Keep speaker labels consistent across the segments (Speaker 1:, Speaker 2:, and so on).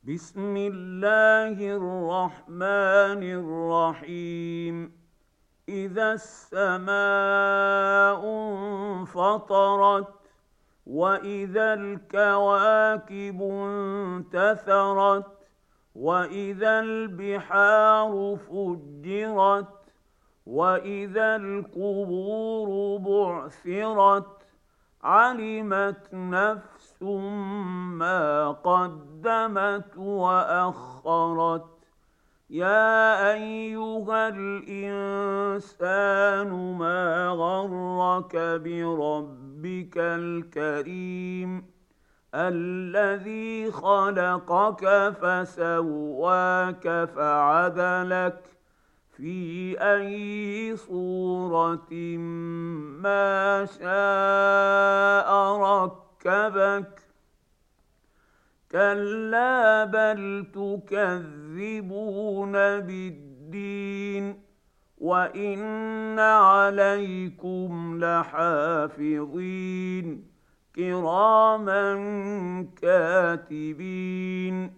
Speaker 1: بسم الله الرحمن الرحيم. إذا السماء انفطرت وإذا الكواكب انتثرت وإذا البحار فجرت وإذا القبور بعثرت علمت نفس ما قدمت وأخرت. يا أيها الإنسان ما غرك بربك الكريم الذي خلقك فسواك فعدلك في أي صورة ما شاء ركبك. كلا بل تكذبون بالدين وإن عليكم لحافظين كراما كاتبين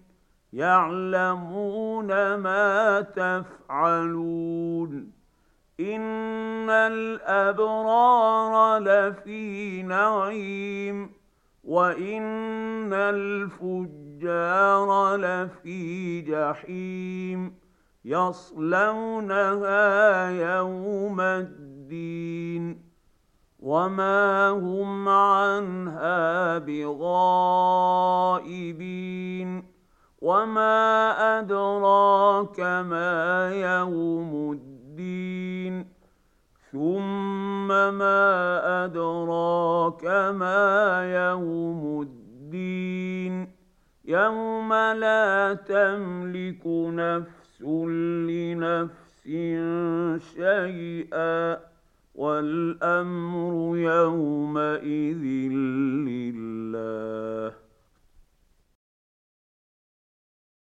Speaker 1: يعلمون ما تفعلون. إن الأبرار لفي نعيم وإن الفجار لفي جحيم يصلونها يوم الدين وما هم عنها بغائبين. وما أدراك ما يوم الدين ثم ما أدراك ما يوم الدين يوم لا تملك نفس لنفس شيئا والأمر يومئذ لله.